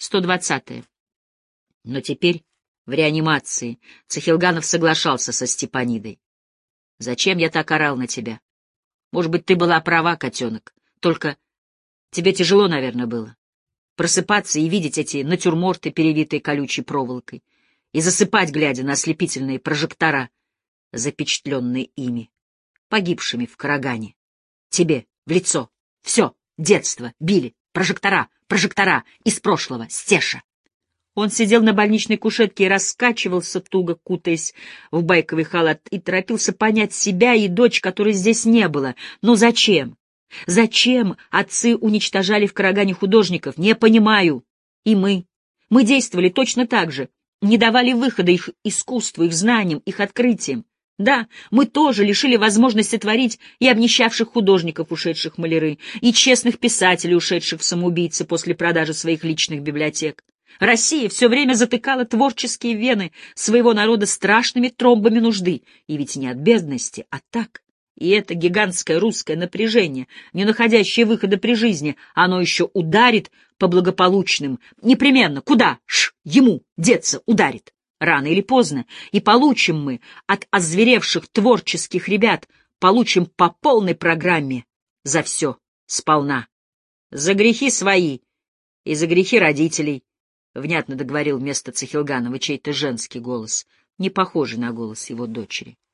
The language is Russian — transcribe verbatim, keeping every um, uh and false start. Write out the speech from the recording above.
сто двадцатое. Но теперь в реанимации Цахилганов соглашался со Степанидой. «Зачем я так орал на тебя? Может быть, ты была права, котенок. Только тебе тяжело, наверное, было. Просыпаться и видеть эти натюрморты, перевитые колючей проволокой, и засыпать, глядя на ослепительные прожектора, запечатленные ими, погибшими в Карагане. Тебе в лицо. Все, детство, били, прожектора, прожектора из прошлого, Стеша». Он сидел на больничной кушетке и раскачивался, туго кутаясь в байковый халат, и торопился понять себя и дочь, которой здесь не было. Но зачем? Зачем отцы уничтожали в Карагане художников? Не понимаю. И мы. Мы действовали точно так же. Не давали выхода их искусству, их знаниям, их открытиям. Да, мы тоже лишили возможности творить и обнищавших художников, ушедших в маляры, и честных писателей, ушедших в самоубийцы после продажи своих личных библиотек. Россия все время затыкала творческие вены своего народа страшными тромбами нужды, и ведь не от бедности, а так. И это гигантское русское напряжение, не находящее выхода при жизни, оно еще ударит по благополучным. Непременно. Куда? Ш, ему деться ударит. Рано или поздно. И получим мы от озверевших творческих ребят, получим по полной программе за все сполна. За грехи свои и за грехи родителей. — внятно договорил вместо Цахилганова чей-то женский голос, не похожий на голос его дочери.